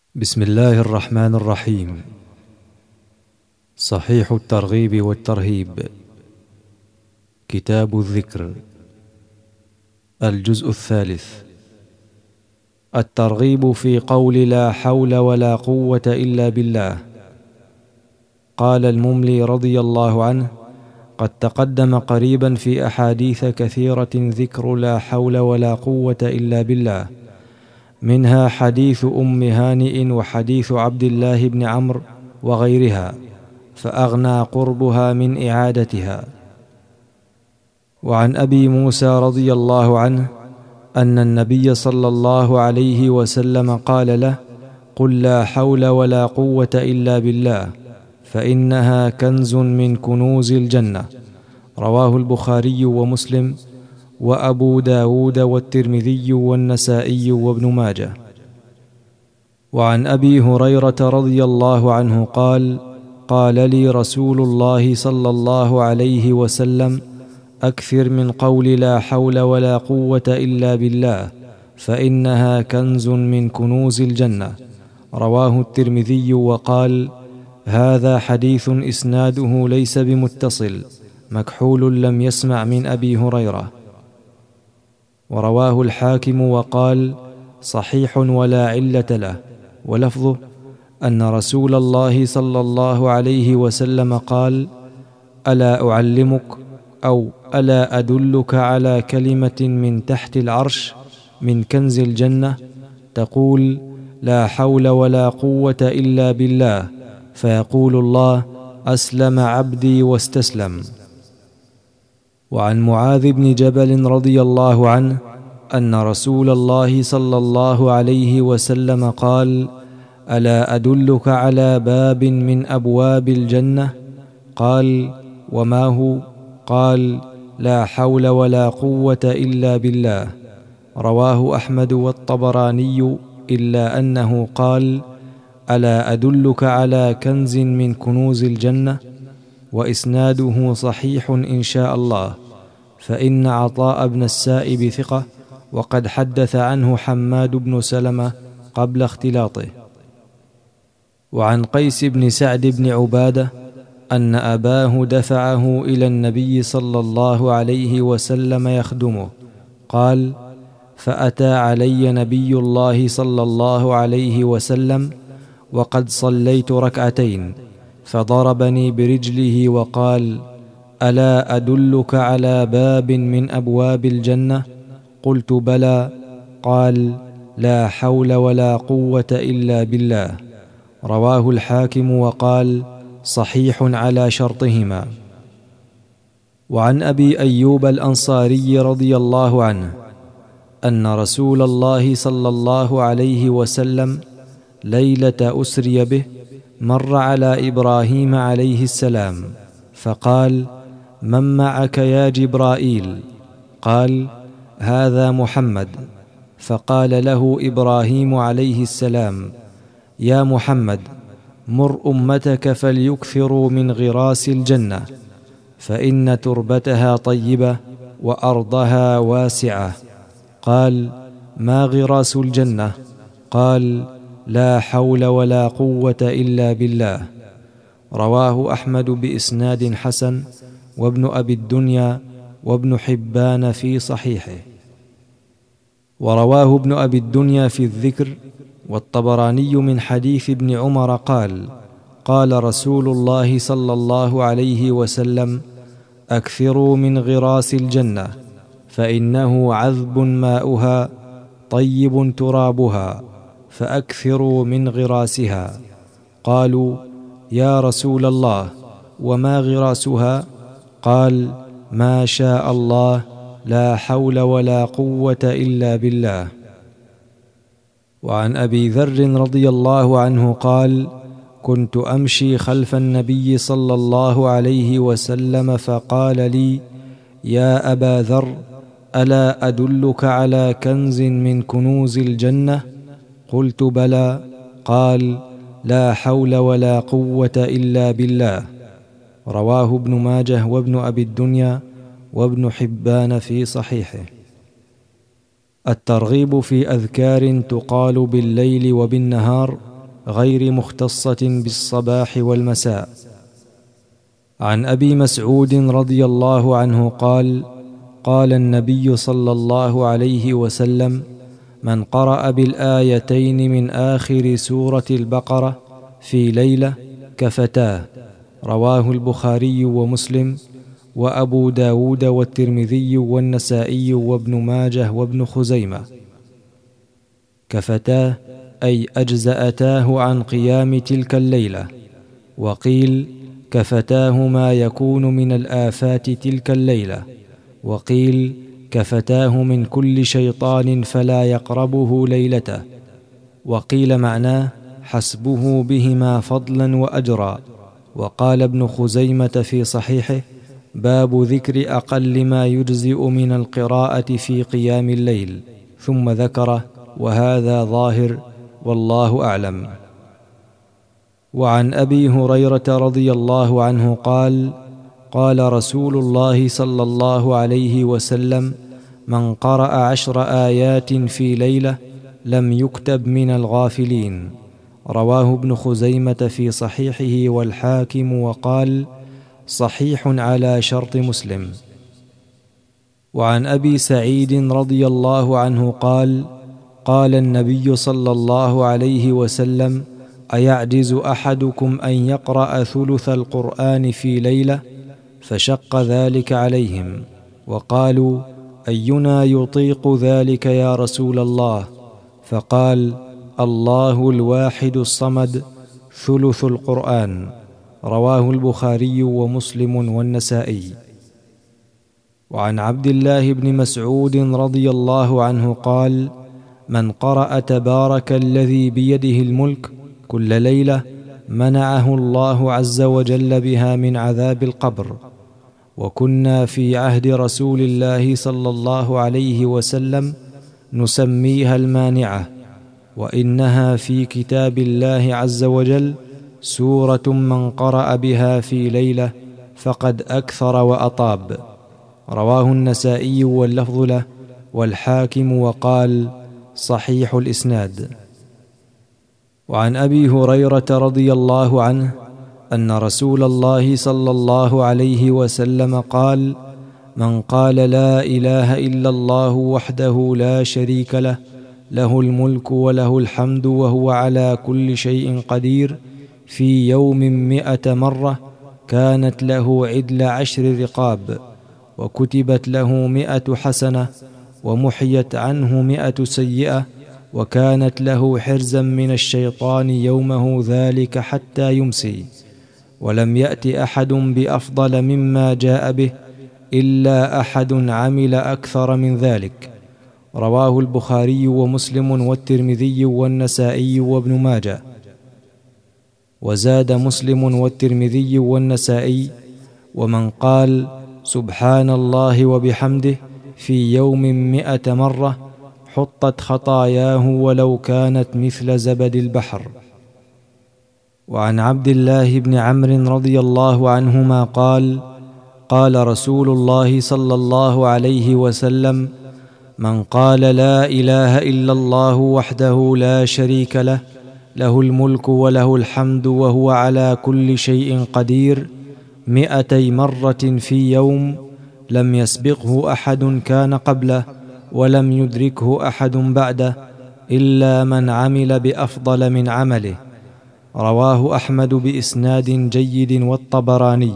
بسم الله الرحمن الرحيم. صحيح الترغيب والترهيب، كتاب الذكر، الجزء الثالث. الترغيب في قول لا حول ولا قوة إلا بالله. قال المملي رضي الله عنه: قد تقدم قريبا في أحاديث كثيرة ذكر لا حول ولا قوة إلا بالله، منها حديث أم هانئ وحديث عبد الله بن عمرو وغيرها، فأغنى قربها من إعادتها. وعن أبي موسى رضي الله عنه أن النبي صلى الله عليه وسلم قال له: قل لا حول ولا قوة إلا بالله، فإنها كنز من كنوز الجنة. رواه البخاري ومسلم وأبو داود والترمذي والنسائي وابن ماجه. وعن أبي هريرة رضي الله عنه قال: قال لي رسول الله صلى الله عليه وسلم: أكثر من قول لا حول ولا قوة إلا بالله، فإنها كنز من كنوز الجنة. رواه الترمذي وقال: هذا حديث إسناده ليس بمتصل، مكحول لم يسمع من أبي هريرة. ورواه الحاكم وقال: صحيح ولا علة له، ولفظه أن رسول الله صلى الله عليه وسلم قال: ألا أعلمك أو ألا أدلك على كلمة من تحت العرش من كنز الجنة، تقول لا حول ولا قوة إلا بالله، فيقول الله: أسلم عبدي واستسلم. وعن معاذ بن جبل رضي الله عنه أن رسول الله صلى الله عليه وسلم قال: ألا أدلك على باب من أبواب الجنة؟ قال: وما هو؟ قال: لا حول ولا قوة إلا بالله. رواه أحمد والطبراني، إلا أنه قال: ألا أدلك على كنز من كنوز الجنة؟ وإسناده صحيح إن شاء الله، فإن عطاء بن السائب ثقة، وقد حدث عنه حماد بن سلمة قبل اختلاطه. وعن قيس بن سعد بن عبادة أن أباه دفعه إلى النبي صلى الله عليه وسلم يخدمه، قال: فأتى علي نبي الله صلى الله عليه وسلم وقد صليت ركعتين، فضربني برجله وقال: ألا أدلك على باب من أبواب الجنة؟ قلت: بلى. قال: لا حول ولا قوة إلا بالله. رواه الحاكم وقال: صحيح على شرطهما. وعن أبي أيوب الأنصاري رضي الله عنه أن رسول الله صلى الله عليه وسلم ليلة أسري به مر على إبراهيم عليه السلام، فقال: من معك يا جبرائيل؟ قال: هذا محمد. فقال له إبراهيم عليه السلام: يا محمد، مر أمتك فليكثروا من غراس الجنة، فإن تربتها طيبة وأرضها واسعة. قال: ما غراس الجنة؟ قال: لا حول ولا قوة إلا بالله. رواه أحمد بإسناد حسن، وابن أبي الدنيا وابن حبان في صحيحه. ورواه ابن أبي الدنيا في الذكر، والطبراني من حديث ابن عمر قال: قال رسول الله صلى الله عليه وسلم: أكثروا من غراس الجنة، فإنه عذب ماؤها طيب ترابها، فأكثروا من غراسها. قالوا: يا رسول الله، وما غراسها؟ قال: ما شاء الله، لا حول ولا قوة إلا بالله. وعن أبي ذر رضي الله عنه قال: كنت أمشي خلف النبي صلى الله عليه وسلم، فقال لي: يا أبا ذر، ألا أدلك على كنز من كنوز الجنة؟ قلت: بلى. قال: لا حول ولا قوة إلا بالله. رواه ابن ماجه وابن أبي الدنيا وابن حبان في صحيحه. الترغيب في أذكار تقال بالليل وبالنهار غير مختصة بالصباح والمساء. عن أبي مسعود رضي الله عنه قال: قال النبي صلى الله عليه وسلم: من قرأ بالآيتين من آخر سورة البقرة في ليلة كفتاه. رواه البخاري ومسلم وأبو داود والترمذي والنسائي وابن ماجه وابن خزيمة. كفتاه أي أجزأتاه عن قيام تلك الليلة. وقيل: كفتاه ما يكون من الآفات تلك الليلة. وقيل: كفتاه من كل شيطان فلا يقربه ليلته. وقيل معناه: حسبه بهما فضلا وأجرا. وقال ابن خزيمة في صحيحه: باب ذكر أقل ما يجزئ من القراءة في قيام الليل، ثم ذكره، وهذا ظاهر، والله أعلم. وعن أبي هريرة رضي الله عنه قال: قال رسول الله صلى الله عليه وسلم: من قرأ 10 آيات في ليلة لم يكتب من الغافلين. رواه ابن خزيمة في صحيحه والحاكم، وقال: صحيح على شرط مسلم. وعن أبي سعيد رضي الله عنه قال: قال النبي صلى الله عليه وسلم: أيعجز أحدكم أن يقرأ ثلث القرآن في ليلة؟ فشق ذلك عليهم، وقالوا: أينا يطيق ذلك يا رسول الله؟ فقال: الله الواحد الصمد ثلث القرآن. رواه البخاري ومسلم والنسائي. وعن عبد الله بن مسعود رضي الله عنه قال: من قرأ تبارك الذي بيده الملك كل ليلة منعه الله عز وجل بها من عذاب القبر. وكنا في عهد رسول الله صلى الله عليه وسلم نسميها المانعة، وإنها في كتاب الله عز وجل سورة من قرأ بها في ليلة فقد أكثر وأطاب. رواه النسائي واللفظ له، والحاكم، وقال: صحيح الإسناد. وعن أبي هريرة رضي الله عنه أن رسول الله صلى الله عليه وسلم قال: من قال لا إله إلا الله وحده لا شريك له، له الملك وله الحمد وهو على كل شيء قدير، في يوم 100 مرة، كانت له عدل 10 رقاب، وكتبت له 100 حسنة، ومحيت عنه 100 سيئة، وكانت له حرزا من الشيطان يومه ذلك حتى يمسي. ولم يأت أحد بأفضل مما جاء به إلا أحد عمل أكثر من ذلك. رواه البخاري ومسلم والترمذي والنسائي وابن ماجه. وزاد مسلم والترمذي والنسائي: ومن قال سبحان الله وبحمده في يوم 100 مرة حطت خطاياه ولو كانت مثل زبد البحر. وعن عبد الله بن عمرو رضي الله عنهما قال: قال رسول الله صلى الله عليه وسلم: من قال لا إله إلا الله وحده لا شريك له، له الملك وله الحمد وهو على كل شيء قدير، 200 مرة في يوم، لم يسبقه أحد كان قبله ولم يدركه أحد بعده إلا من عمل بأفضل من عمله. رواه أحمد بإسناد جيد والطبراني.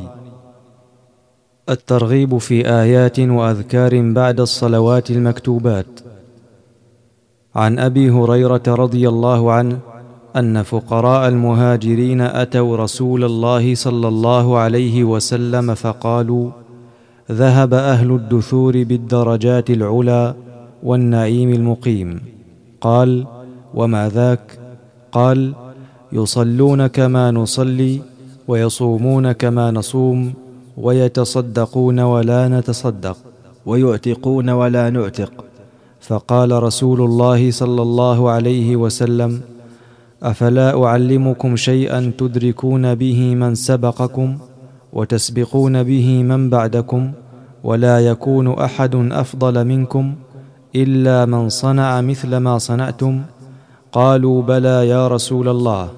الترغيب في آيات وأذكار بعد الصلوات المكتوبات. عن أبي هريرة رضي الله عنه أن فقراء المهاجرين أتوا رسول الله صلى الله عليه وسلم فقالوا: ذهب أهل الدثور بالدرجات العلى والنعيم المقيم. قال: وما ذاك؟ قال: يصلون كما نصلي، ويصومون كما نصوم، ويتصدقون ولا نتصدق، ويعتقون ولا نعتق. فقال رسول الله صلى الله عليه وسلم: أفلا أعلمكم شيئا تدركون به من سبقكم وتسبقون به من بعدكم، ولا يكون أحد أفضل منكم إلا من صنع مثل ما صنعتم؟ قالوا: بلى يا رسول الله.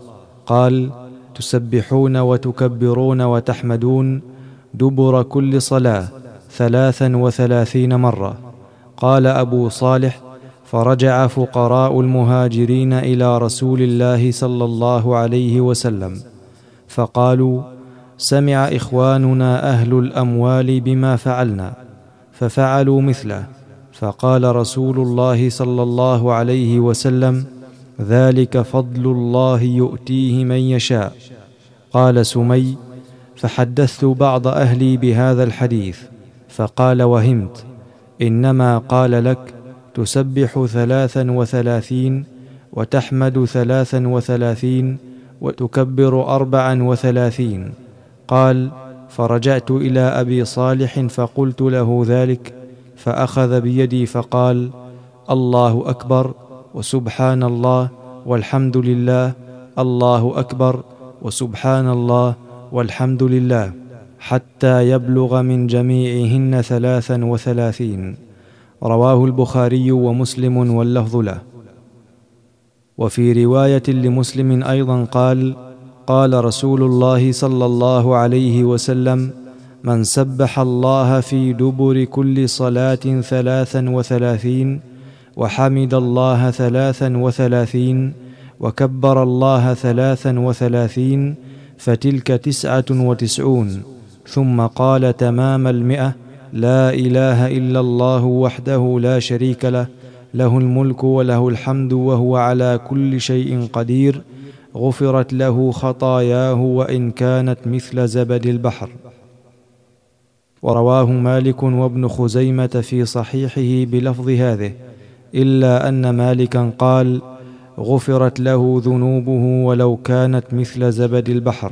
قال: تسبحون وتكبرون وتحمدون دبر كل صلاة 33 مرة. قال أبو صالح: فرجع فقراء المهاجرين إلى رسول الله صلى الله عليه وسلم فقالوا: سمع إخواننا أهل الأموال بما فعلنا، ففعلوا مثله. فقال رسول الله صلى الله عليه وسلم: ذلك فضل الله يؤتيه من يشاء. قال سمي: فحدثت بعض أهلي بهذا الحديث، فقال: وهمت، إنما قال لك تسبح 33 وتحمد 33 وتكبر 34. قال: فرجعت إلى أبي صالح فقلت له ذلك، فأخذ بيدي فقال: الله أكبر وسبحان الله والحمد لله، الله أكبر وسبحان الله والحمد لله، حتى يبلغ من جميعهن 33. رواه البخاري ومسلم واللفظ له. وفي رواية لمسلم أيضا قال: قال رسول الله صلى الله عليه وسلم: من سبح الله في دبر كل صلاة 33 وحمد الله 33 وكبر الله 33 فتلك 99. ثم قال تمام 100: لا إله إلا الله وحده لا شريك له، له الملك وله الحمد وهو على كل شيء قدير، غفرت له خطاياه وإن كانت مثل زبد البحر. ورواه مالك وابن خزيمة في صحيحه بلفظ هذه، إلا أن مالكا قال: غفرت له ذنوبه ولو كانت مثل زبد البحر.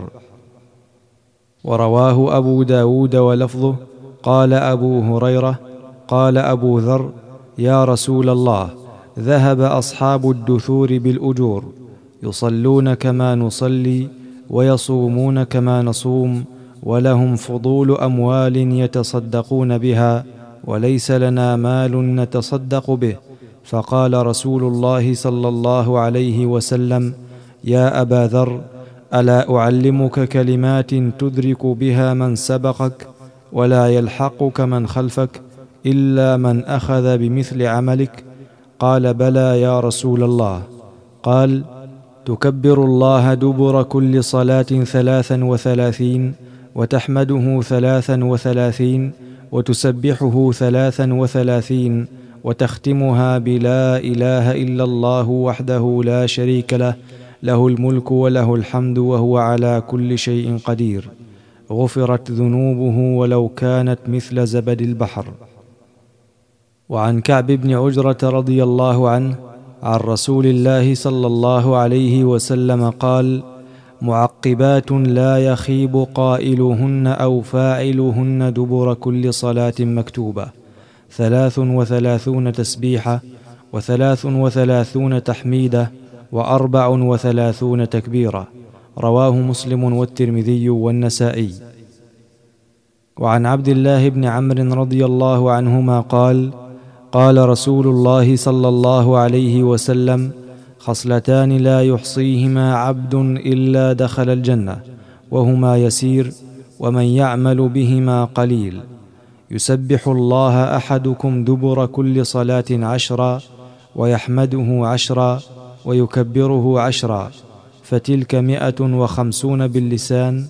ورواه أبو داود ولفظه: قال أبو هريرة: قال أبو ذر: يا رسول الله، ذهب أصحاب الدثور بالأجور، يصلون كما نصلي ويصومون كما نصوم، ولهم فضول أموال يتصدقون بها، وليس لنا مال نتصدق به. فقال رسول الله صلى الله عليه وسلم: يا أبا ذر، ألا أعلمك كلمات تدرك بها من سبقك ولا يلحقك من خلفك إلا من أخذ بمثل عملك؟ قال: بلى يا رسول الله. قال: تكبر الله دبر كل صلاة 33 وتحمده 33 وتسبحه 33 وتختمها بلا إله إلا الله وحده لا شريك له، له الملك وله الحمد وهو على كل شيء قدير، غفرت ذنوبه ولو كانت مثل زبد البحر. وعن كعب بن عجرة رضي الله عنه عن رسول الله صلى الله عليه وسلم قال: معقبات لا يخيب قائلهن أو فاعلهن دبر كل صلاة مكتوبة 33 تسبيحة 33 تحميدة 34 تكبيرة. رواه مسلم والترمذي والنسائي. وعن عبد الله بن عمرو رضي الله عنهما قال: قال رسول الله صلى الله عليه وسلم: خصلتان لا يحصيهما عبد إلا دخل الجنة، وهما يسير ومن يعمل بهما قليل: يسبح الله أحدكم دبر كل صلاة 10 ويحمده 10 ويكبره 10، فتلك 150 باللسان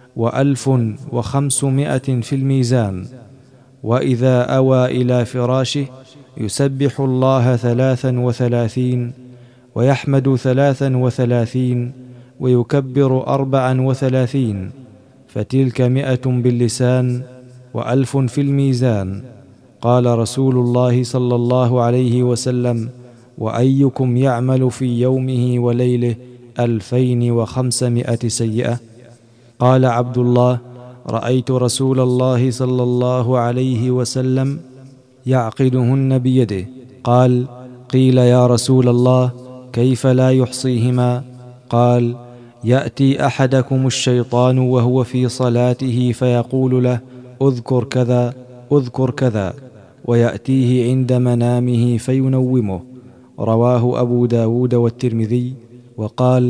و1500 في الميزان. وإذا أوى إلى فراشه يسبح الله 33 ويحمد 33 ويكبر 34، فتلك 100 باللسان و1000 في الميزان. قال رسول الله صلى الله عليه وسلم: وأيكم يعمل في يومه وليله 2500 سيئة؟ قال عبد الله: رأيت رسول الله صلى الله عليه وسلم يعقدهن بيده. قال: قيل يا رسول الله كيف لا يحصيهما؟ قال: يأتي أحدكم الشيطان وهو في صلاته فيقول له: اذكر كذا اذكر كذا، ويأتيه عند منامه فينومه. رواه أبو داود والترمذي. وقال: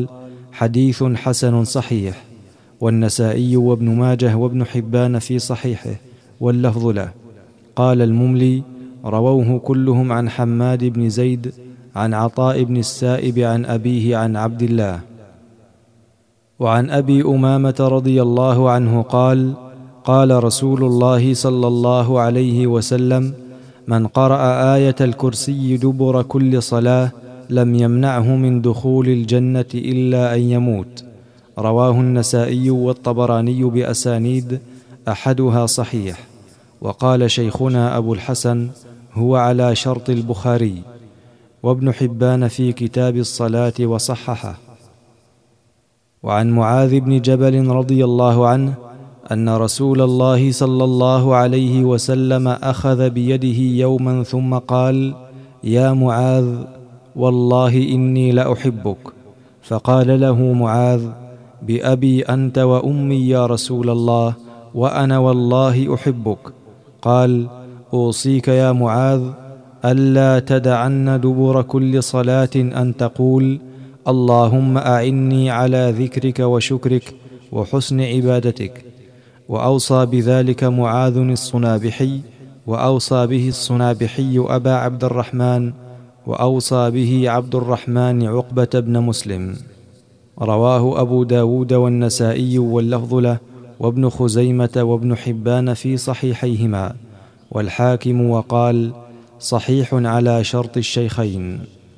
حديث حسن صحيح. والنسائي وابن ماجه وابن حبان في صحيحه، واللفظ له. قال المملي: رووه كلهم عن حماد بن زيد عن عطاء بن السائب عن أبيه عن عبد الله. وعن أبي أمامة رضي الله عنه قال: قال رسول الله صلى الله عليه وسلم: من قرأ آية الكرسي دبر كل صلاة لم يمنعه من دخول الجنة إلا أن يموت. رواه النسائي والطبراني بأسانيد أحدها صحيح. وقال شيخنا أبو الحسن: هو على شرط البخاري. وابن حبان في كتاب الصلاة وصححه. وعن معاذ بن جبل رضي الله عنه أن رسول الله صلى الله عليه وسلم أخذ بيده يوما ثم قال: يا معاذ، والله إني لأحبك. فقال له معاذ: بأبي أنت وأمي يا رسول الله، وأنا والله أحبك. قال: أوصيك يا معاذ ألا تدعن دبر كل صلاة أن تقول: اللهم أعني على ذكرك وشكرك وحسن عبادتك. وأوصى بذلك معاذ الصنابحي، وأوصى به الصنابحي أبا عبد الرحمن، وأوصى به عبد الرحمن عقبة بن مسلم. رواه أبو داود والنسائي واللفظ له، وابن خزيمة وابن حبان في صحيحيهما، والحاكم وقال: صحيح على شرط الشيخين.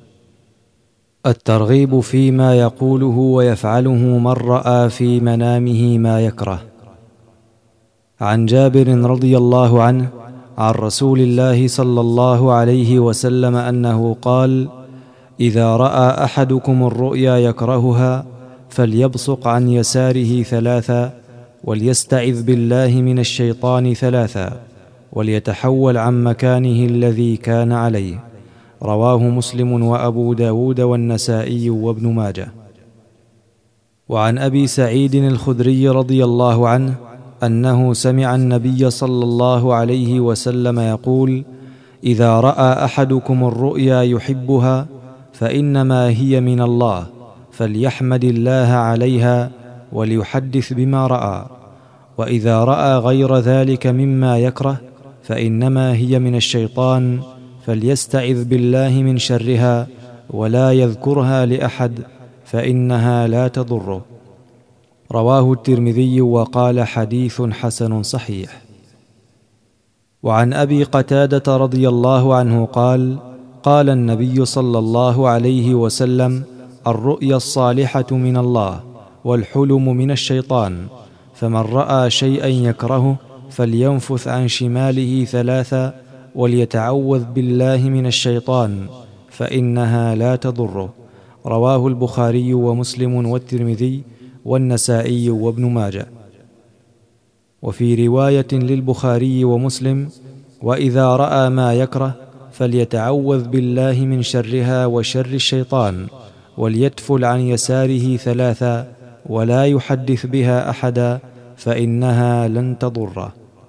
الترغيب فيما يقوله ويفعله من رأى في منامه ما يكره. عن جابر رضي الله عنه عن رسول الله صلى الله عليه وسلم أنه قال: إذا رأى أحدكم الرؤيا يكرهها فليبصق عن يساره 3، وليستعذ بالله من الشيطان 3، وليتحول عن مكانه الذي كان عليه. رواه مسلم وأبو داود والنسائي وابن ماجه. وعن أبي سعيد الخدري رضي الله عنه أنه سمع النبي صلى الله عليه وسلم يقول: إذا رأى أحدكم الرؤيا يحبها فإنما هي من الله، فليحمد الله عليها وليحدث بما رأى. وإذا رأى غير ذلك مما يكره فإنما هي من الشيطان، فليستعذ بالله من شرها ولا يذكرها لأحد، فإنها لا تضره. رواه الترمذي وقال: حديث حسن صحيح. وعن أبي قتادة رضي الله عنه قال: قال النبي صلى الله عليه وسلم: الرؤيا الصالحة من الله، والحلم من الشيطان، فمن رأى شيئا يكرهه فلينفث عن شماله 3، وليتعوذ بالله من الشيطان، فإنها لا تضره. رواه البخاري ومسلم والترمذي والنسائي وابن ماجه. وفي رواية للبخاري ومسلم: وإذا رأى ما يكره فليتعوذ بالله من شرها وشر الشيطان، وليتفل عن يساره 3، ولا يحدث بها أحدا، فإنها لن تضره.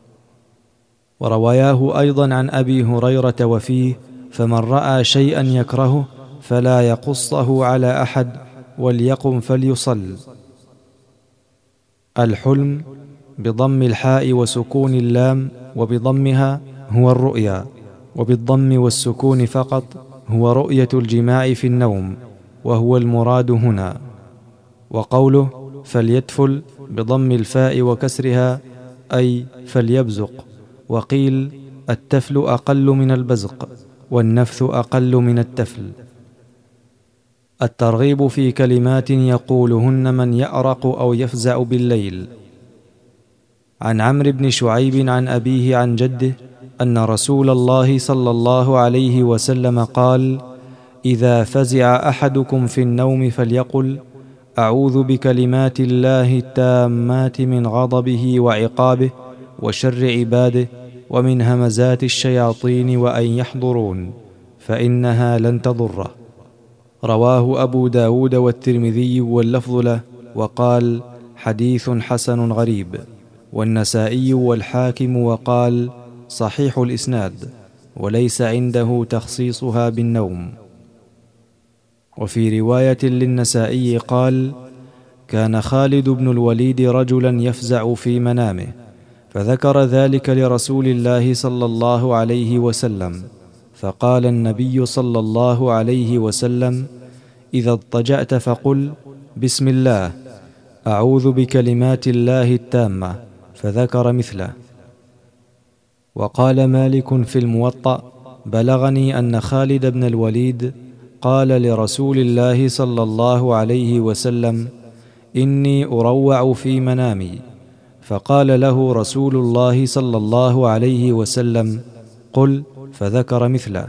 ورواياه أيضا عن أبي هريرة وفيه: فمن رأى شيئا يكرهه فلا يقصه على أحد، وليقم فليصل. الحلم بضم الحاء وسكون اللام وبضمها هو الرؤيا، وبالضم والسكون فقط هو رؤية الجماع في النوم، وهو المراد هنا. وقوله فليتفل بضم الفاء وكسرها أي فليبزق. وقيل التفل أقل من البزق، والنفث أقل من التفل. الترغيب في كلمات يقولهن من يأرق أو يفزع بالليل. عن عمرو بن شعيب عن أبيه عن جده أن رسول الله صلى الله عليه وسلم قال: إذا فزع أحدكم في النوم فليقل: أعوذ بكلمات الله التامات من غضبه وعقابه وشر عباده ومن همزات الشياطين وأن يحضرون، فإنها لن تضره. رواه أبو داود والترمذي واللفظ له، وقال: حديث حسن غريب. والنسائي والحاكم وقال: صحيح الإسناد، وليس عنده تخصيصها بالنوم. وفي رواية للنسائي قال: كان خالد بن الوليد رجلا يفزع في منامه، فذكر ذلك لرسول الله صلى الله عليه وسلم، فقال النبي صلى الله عليه وسلم: إذا اضطجعت فقل: بسم الله، أعوذ بكلمات الله التامة، فذكر مثله. وقال مالك في الموطأ: بلغني أن خالد بن الوليد قال لرسول الله صلى الله عليه وسلم: إني أروع في منامي، فقال له رسول الله صلى الله عليه وسلم: قل، فذكر مثله.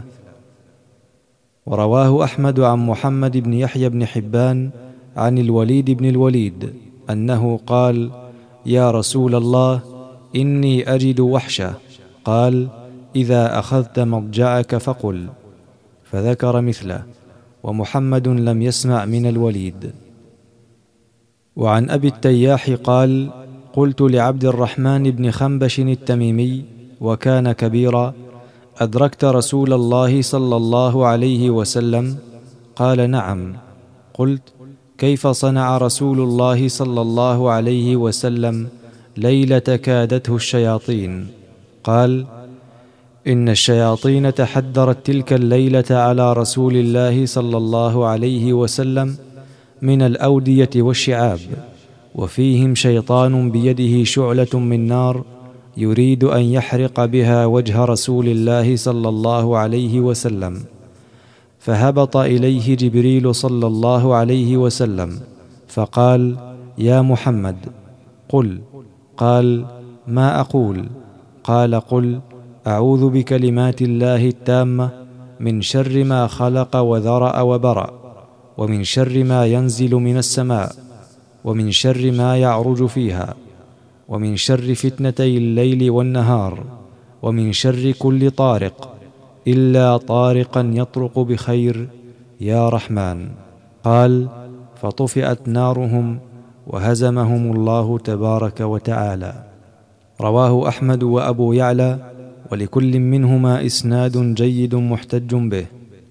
ورواه أحمد عن محمد بن يحيى بن حبان عن الوليد بن الوليد أنه قال: يا رسول الله، إني أجد وحشة. قال: إذا أخذت مضجعك فقل، فذكر مثله. ومحمد لم يسمع من الوليد. وعن أبي التياح قال: قلت لعبد الرحمن بن خنبش التميمي وكان كبيرا: أدركت رسول الله صلى الله عليه وسلم؟ قال: نعم. قلت: كيف صنع رسول الله صلى الله عليه وسلم ليلة كادته الشياطين؟ قال: إن الشياطين تحدرت تلك الليلة على رسول الله صلى الله عليه وسلم من الأودية والشعاب، وفيهم شيطان بيده شعلة من نار يريد أن يحرق بها وجه رسول الله صلى الله عليه وسلم، فهبط إليه جبريل صلى الله عليه وسلم فقال: يا محمد، قل. قال: ما أقول؟ قال: قل: أعوذ بكلمات الله التامة من شر ما خلق وذرأ وبرأ، ومن شر ما ينزل من السماء، ومن شر ما يعرج فيها، ومن شر فتنتي الليل والنهار، ومن شر كل طارق إلا طارقا يطرق بخير، يا رحمن. قال: فطفئت نارهم وهزمهم الله تبارك وتعالى. رواه أحمد وأبو يعلى، ولكل منهما إسناد جيد محتج به.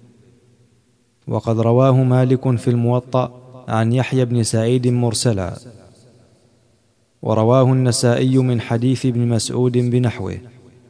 وقد رواه مالك في الموطأ عن يحيى بن سعيد مرسلا، ورواه النسائي من حديث ابن مسعود بنحوه.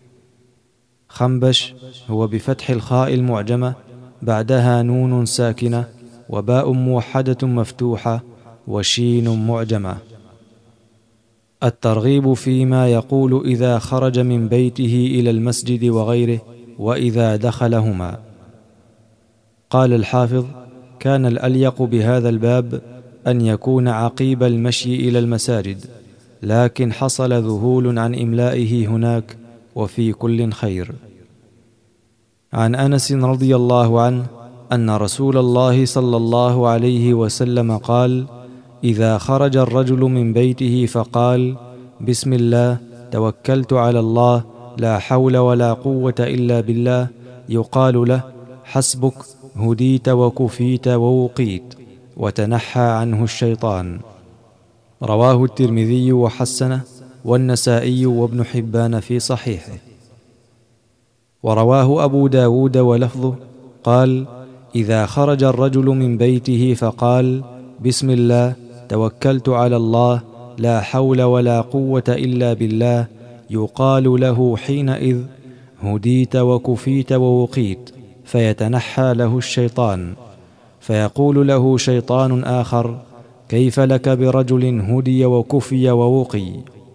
خنبش هو بفتح الخاء المعجمة بعدها نون ساكنة وباء موحدة مفتوحة وشين معجمة. الترغيب فيما يقول إذا خرج من بيته إلى المسجد وغيره، وإذا دخلهما. قال الحافظ: كان الأليق بهذا الباب أن يكون عقيب المشي إلى المساجد، لكن حصل ذهول عن إملائه هناك، وفي كل خير. عن أنس رضي الله عنه أن رسول الله صلى الله عليه وسلم قال: إذا خرج الرجل من بيته فقال: بسم الله، توكلت على الله، لا حول ولا قوة إلا بالله، يقال له: حسبك، هديت وكفيت ووقيت، وتنحى عنه الشيطان. رواه الترمذي وحسنه، والنسائي وابن حبان في صحيحه. ورواه أبو داود ولفظه قال: إذا خرج الرجل من بيته فقال: بسم الله، توكلت على الله، لا حول ولا قوة إلا بالله، يقال له حينئذ: هديت وكفيت ووقيت، فيتنحى له الشيطان، فيقول له شيطان آخر: كيف لك برجل هدي وكفي ووقي؟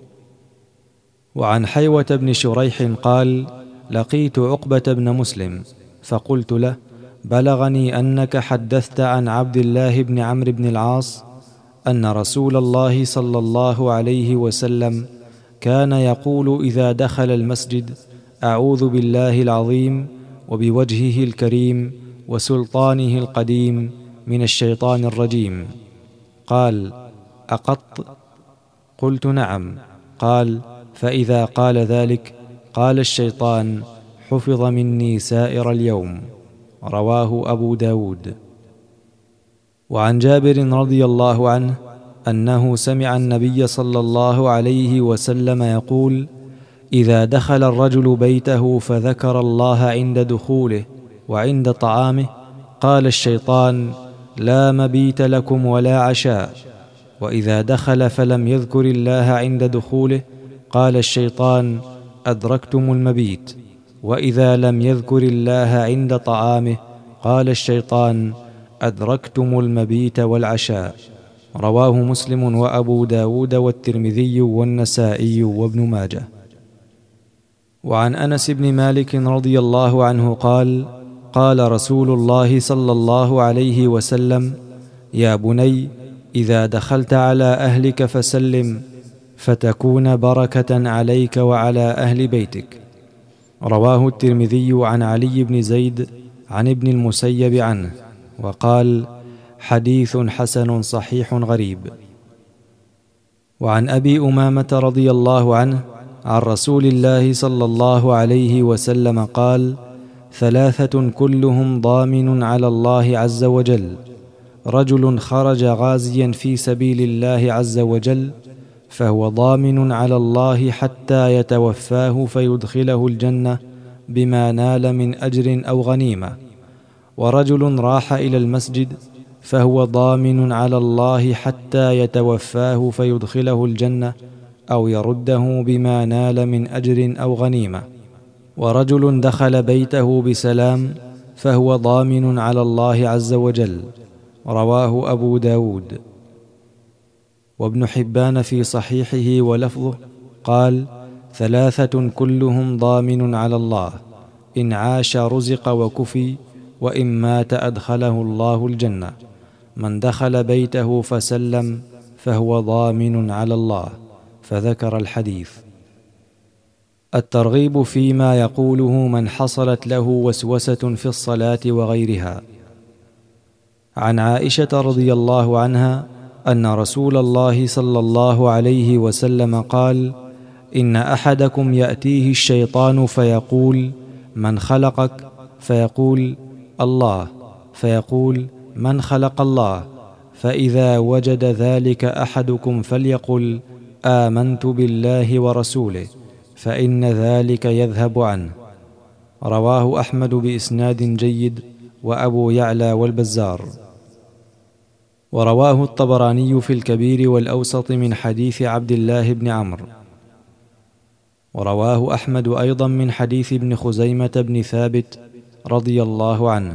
وعن حيوة بن شريح قال: لقيت عقبة بن مسلم فقلت له: بلغني أنك حدثت عن عبد الله بن عمرو بن العاص أن رسول الله صلى الله عليه وسلم كان يقول إذا دخل المسجد: أعوذ بالله العظيم وبوجهه الكريم وسلطانه القديم من الشيطان الرجيم. قال: أقط؟ قلت: نعم. قال: فإذا قال ذلك قال الشيطان: حفظ مني سائر اليوم. رواه أبو داود. وعن جابر رضي الله عنه أنه سمع النبي صلى الله عليه وسلم يقول: إذا دخل الرجل بيته فذكر الله عند دخوله وعند طعامه، قال الشيطان: لا مبيت لكم ولا عشاء. وإذا دخل فلم يذكر الله عند دخوله قال الشيطان: أدركتم المبيت. وإذا لم يذكر الله عند طعامه قال الشيطان: أدركتم المبيت والعشاء. رواه مسلم وأبو داود والترمذي والنسائي وابن ماجه. وعن أنس بن مالك رضي الله عنه قال: قال رسول الله صلى الله عليه وسلم: يا بني، إذا دخلت على أهلك فسلم، فتكون بركة عليك وعلى أهل بيتك. رواه الترمذي عن علي بن زيد عن ابن المسيب عنه، وقال: حديث حسن صحيح غريب. وعن أبي أمامة رضي الله عنه عن رسول الله صلى الله عليه وسلم قال: ثلاثة كلهم ضامن على الله عز وجل: رجل خرج غازيا في سبيل الله عز وجل فهو ضامن على الله حتى يتوفاه فيدخله الجنة بما نال من أجر أو غنيمة. ورجل راح إلى المسجد فهو ضامن على الله حتى يتوفاه فيدخله الجنة أو يرده بما نال من أجر أو غنيمة. ورجل دخل بيته بسلام فهو ضامن على الله عز وجل. رواه أبو داود. وابن حبان في صحيحه ولفظه قال: ثلاثة كلهم ضامن على الله: إن عاش رزق وكفي، وإن مات أدخله الله الجنة. من دخل بيته فسلم فهو ضامن على الله. فذكر الحديث. الترغيب فيما يقوله من حصلت له وسوسة في الصلاة وغيرها. عن عائشة رضي الله عنها أن رسول الله صلى الله عليه وسلم قال: إن أحدكم يأتيه الشيطان فيقول: من خلقك؟ فيقول: الله. فيقول: من خلق الله؟ فإذا وجد ذلك أحدكم فليقل: آمنت بالله ورسوله، فإن ذلك يذهب عنه. رواه أحمد بإسناد جيد، وأبو يعلى والبزار. ورواه الطبراني في الكبير والأوسط من حديث عبد الله بن عمرو. ورواه أحمد أيضا من حديث ابن خزيمة بن ثابت رضي الله عنه.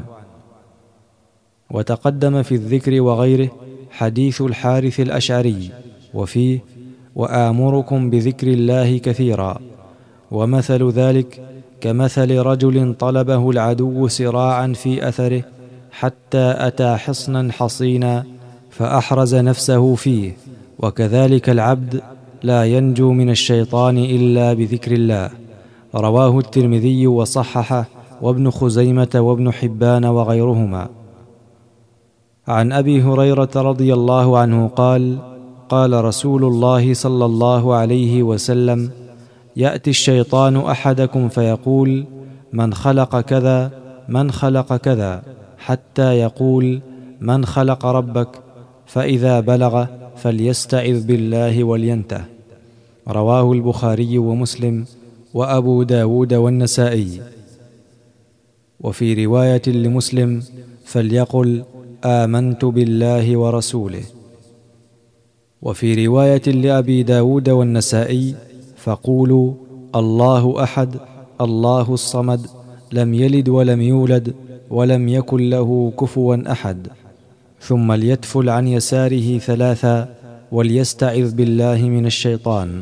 وتقدم في الذكر وغيره حديث الحارث الأشعري، وفيه: وآمركم بذكر الله كثيرا. ومثل ذلك كمثل رجل طلبه العدو سراعا في أثره حتى أتى حصنا حصينا فأحرز نفسه فيه. وكذلك العبد لا ينجو من الشيطان إلا بذكر الله. رواه الترمذي وصححه وابن خزيمة وابن حبان وغيرهما. عن أبي هريرة رضي الله عنه قال: قال رسول الله صلى الله عليه وسلم: يأتي الشيطان أحدكم فيقول: من خلق كذا؟ من خلق كذا؟ حتى يقول: من خلق ربك؟ فإذا بلغ فليستعذ بالله ولينته. رواه البخاري ومسلم وأبو داود والنسائي. وفي رواية لمسلم: فليقل: آمنت بالله ورسوله. وفي رواية لأبي داود والنسائي: فقولوا: الله أحد الله الصمد لم يلد ولم يولد ولم يكن له كفوا أحد. ثم ليتفل عن يساره ثلاثا وليستعذ بالله من الشيطان.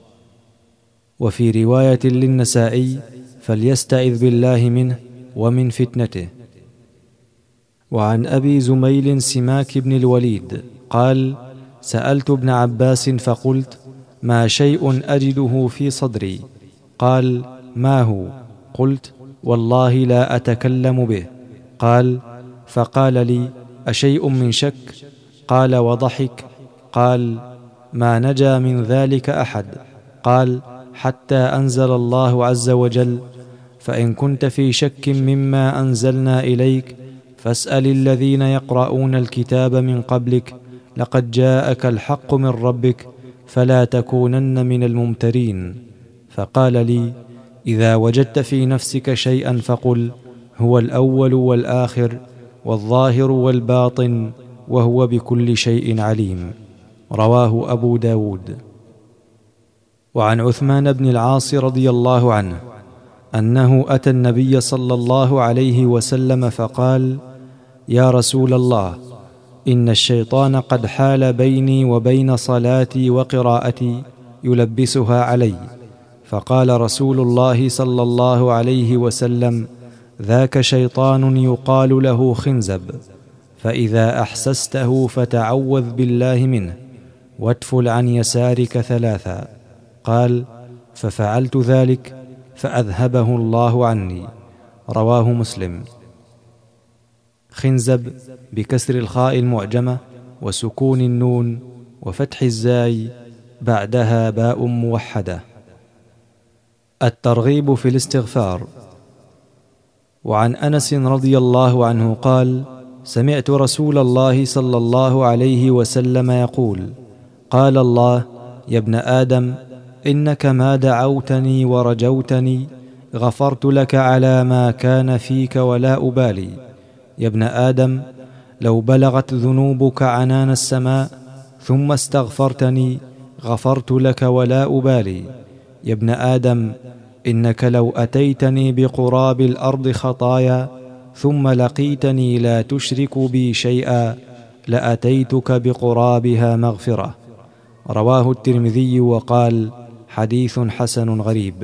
وفي رواية للنسائي: فليستعذ بالله منه ومن فتنته. وعن أبي زميل سماك بن الوليد قال: سألت ابن عباس فقلت: ما شيء أجده في صدري؟ قال: ما هو؟ قلت: والله لا أتكلم به. قال: فقال لي: أشيء من شك؟ قال وضحك. قال: ما نجا من ذلك أحد. قال: حتى أنزل الله عز وجل: فإن كنت في شك مما أنزلنا إليك فاسأل الذين يقرؤون الكتاب من قبلك لقد جاءك الحق من ربك فلا تكونن من الممترين. فقال لي: إذا وجدت في نفسك شيئا فقل: هو الأول والآخر والظاهر والباطن وهو بكل شيء عليم. رواه أبو داود. وعن عثمان بن العاص رضي الله عنه أنه أتى النبي صلى الله عليه وسلم فقال: يا رسول الله، إن الشيطان قد حال بيني وبين صلاتي وقراءتي يلبسها علي. فقال رسول الله صلى الله عليه وسلم: ذاك شيطان يقال له خنزب، فإذا أحسسته فتعوذ بالله منه وادفل عن يسارك 3. قال: ففعلت ذلك فأذهبه الله عني. رواه مسلم. خنزب بكسر الخاء المعجمة وسكون النون وفتح الزاي بعدها باء موحدة. الترغيب في الاستغفار. وعن أنس رضي الله عنه قال: سمعت رسول الله صلى الله عليه وسلم يقول: قال الله: يا ابن آدم، إنك ما دعوتني ورجوتني غفرت لك على ما كان فيك ولا أبالي. يا ابن آدم، لو بلغت ذنوبك عنان السماء ثم استغفرتني غفرت لك ولا أبالي. يا ابن آدم، إنك لو أتيتني بقراب الأرض خطايا ثم لقيتني لا تشرك بي شيئا لأتيتك بقرابها مغفرة. رواه الترمذي وقال: حديث حسن غريب.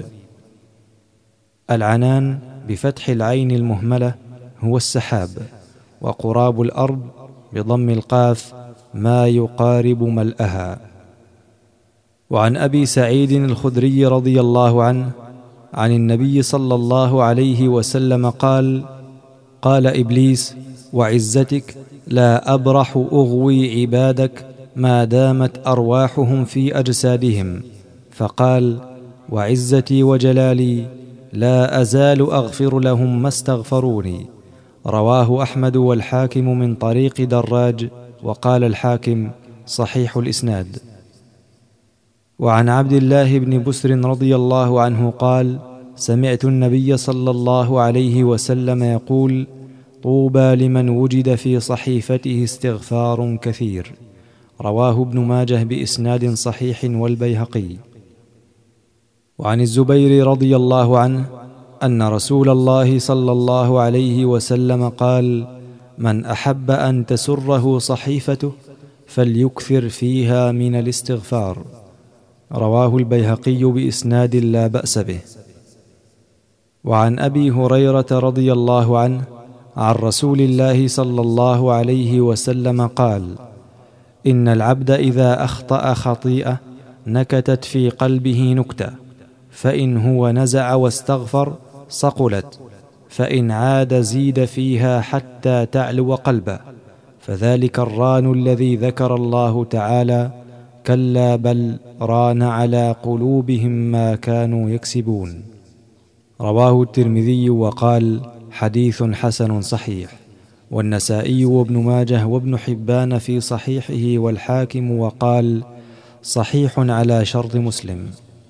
العنان بفتح العين المهملة هو السحاب، وقراب الأرض بضم القاف ما يقارب ملأها. وعن أبي سعيد الخدري رضي الله عنه عن النبي صلى الله عليه وسلم قال: قال إبليس: وعزتك لا أبرح أغوي عبادك ما دامت أرواحهم في أجسادهم. فقال: وعزتي وجلالي لا أزال أغفر لهم ما استغفروني. رواه أحمد والحاكم من طريق دراج، وقال الحاكم: صحيح الإسناد. وعن عبد الله بن بسر رضي الله عنه قال: سمعت النبي صلى الله عليه وسلم يقول: طوبى لمن وجد في صحيفته استغفار كثير. رواه ابن ماجه بإسناد صحيح والبيهقي. وعن الزبير رضي الله عنه أن رسول الله صلى الله عليه وسلم قال: من أحب أن تسره صحيفته فليكثر فيها من الاستغفار. رواه البيهقي بإسناد لا بأس به. وعن أبي هريرة رضي الله عنه عن رسول الله صلى الله عليه وسلم قال: إن العبد إذا أخطأ خطيئة نكتت في قلبه نكتة، فإن هو نزع واستغفر صقلت، فإن عاد زيد فيها حتى تعلو قلبه، فذلك الران الذي ذكر الله تعالى: كلا بل ران على قلوبهم ما كانوا يكسبون. رواه الترمذي وقال: حديث حسن صحيح. والنسائي وابن ماجه وابن حبان في صحيحه، والحاكم وقال: صحيح على شرط مسلم.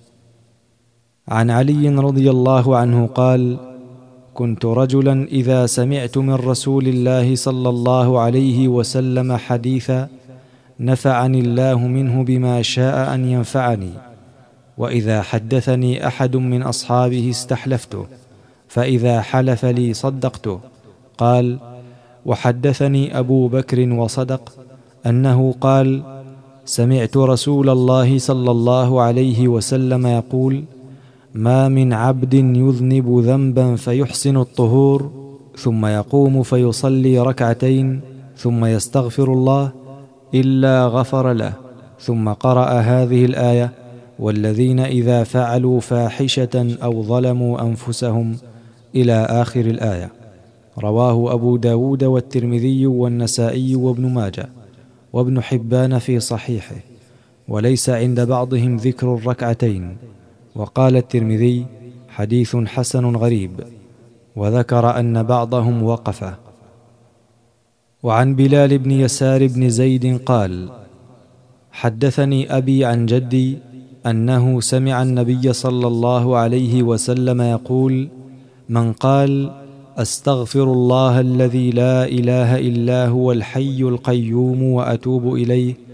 عن علي رضي الله عنه قال: كنت رجلا إذا سمعت من رسول الله صلى الله عليه وسلم حديثا نفعني الله منه بما شاء أن ينفعني، وإذا حدثني أحد من أصحابه استحلفته، فإذا حلف لي صدقته. قال: وحدثني أبو بكر وصدق أنه قال: سمعت رسول الله صلى الله عليه وسلم يقول: ما من عبد يذنب ذنبا فيحسن الطهور ثم يقوم فيصلي ركعتين ثم يستغفر الله إلا غفر له. ثم قرأ هذه الآية: والذين إذا فعلوا فاحشة أو ظلموا أنفسهم إلى آخر الآية. رواه أبو داود والترمذي والنسائي وابن ماجه وابن حبان في صحيحه، وليس عند بعضهم ذكر الركعتين. وقال الترمذي: حديث حسن غريب، وذكر أن بعضهم وقفه. وعن بلال بن يسار بن زيد قال: حدثني أبي عن جدي أنه سمع النبي صلى الله عليه وسلم يقول: من قال: أستغفر الله الذي لا إله إلا هو الحي القيوم وأتوب إليه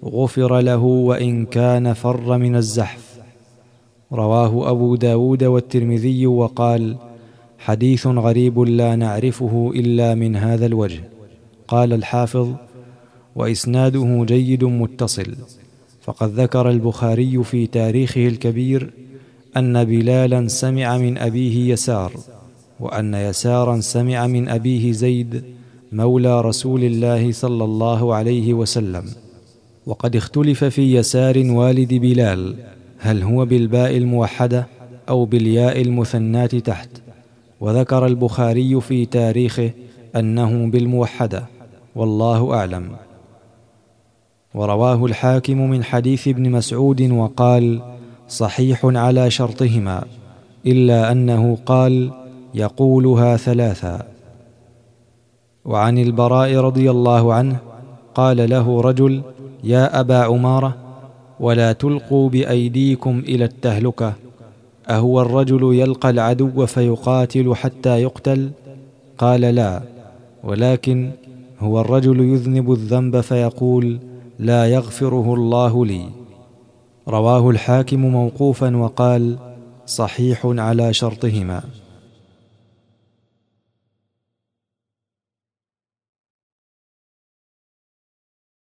غفر له وإن كان فر من الزحف. رواه أبو داود والترمذي وقال: حديث غريب لا نعرفه إلا من هذا الوجه. قال الحافظ: وإسناده جيد متصل. فقد ذكر البخاري في تاريخه الكبير أن بلالا سمع من أبيه يسار، وأن يسارا سمع من أبيه زيد مولى رسول الله صلى الله عليه وسلم. وقد اختلف في يسار والد بلال، هل هو بالباء الموحدة أو بالياء المثناة تحت، وذكر البخاري في تاريخه أنه بالموحدة، والله أعلم. ورواه الحاكم من حديث ابن مسعود وقال: صحيح على شرطهما، إلا أنه قال: يقولها ثلاثا. وعن البراء رضي الله عنه قال له رجل: يا أبا عمارة، ولا تلقوا بأيديكم إلى التهلكة، أهو الرجل يلقى العدو فيقاتل حتى يقتل؟ قال: لا، ولكن هو الرجل يذنب الذنب فيقول: لا يغفره الله لي. رواه الحاكم موقوفا وقال: صحيح على شرطهما.